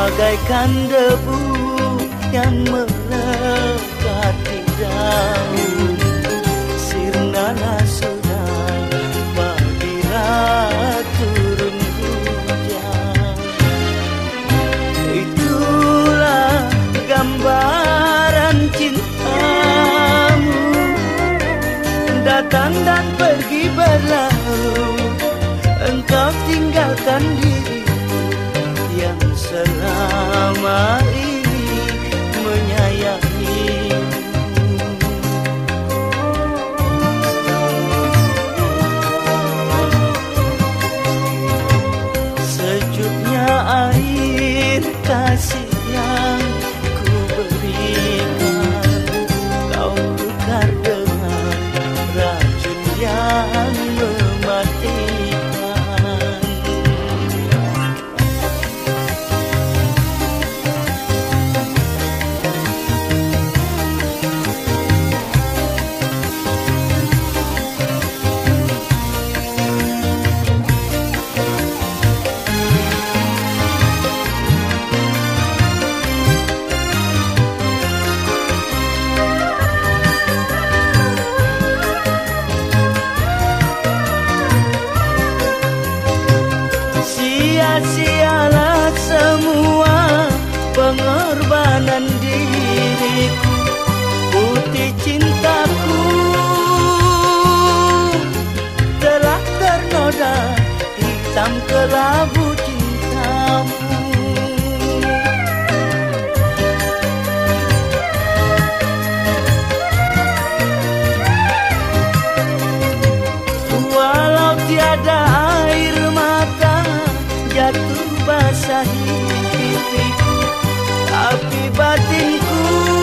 bagaikan debu yang melekat di daun. Sirnalah sudah bila turun hujan. Itulah gambaran cintamu, datang dan pergi berlalu. Engkau tinggalkan diriku yang selama ini menyayangimu. Sejuknya air kasih yang ku berikan, kau tukar dengan racun yang mematikan. Sia-sialah semua pengorbanan diriku, putih cintaku telah ternoda hitam kelabu cintamu. Walau tiada air mata jatuh basahi pipiku, tapi batinku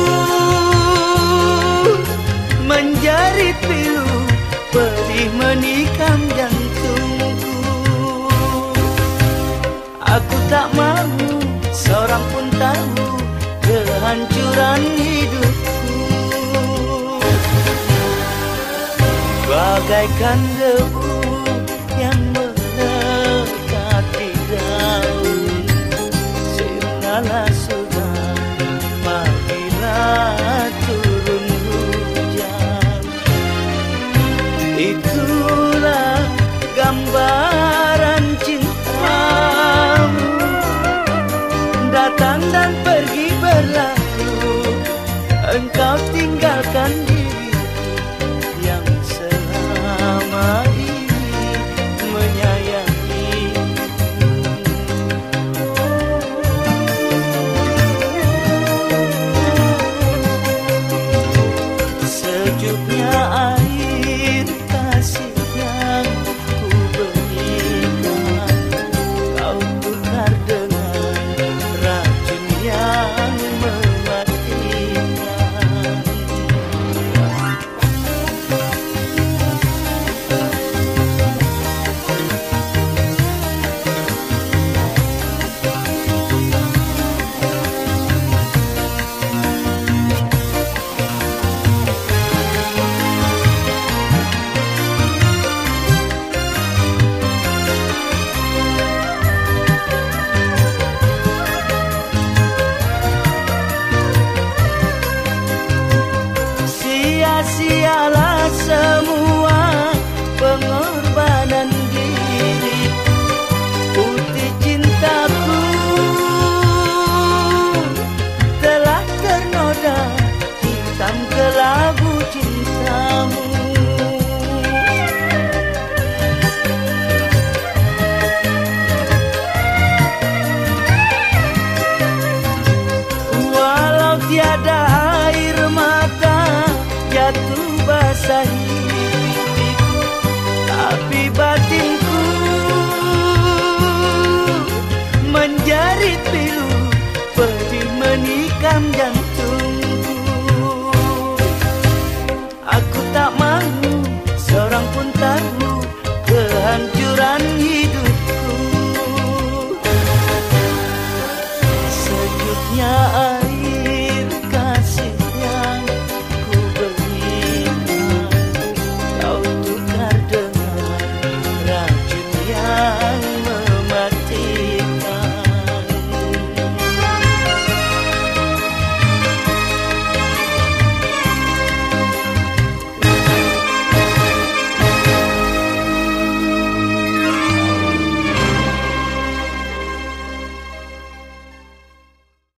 menjerit pilu, pedih menikam jantungku. Aku tak mau seorang pun tahu kehancuran hidupku. Bagaikan debu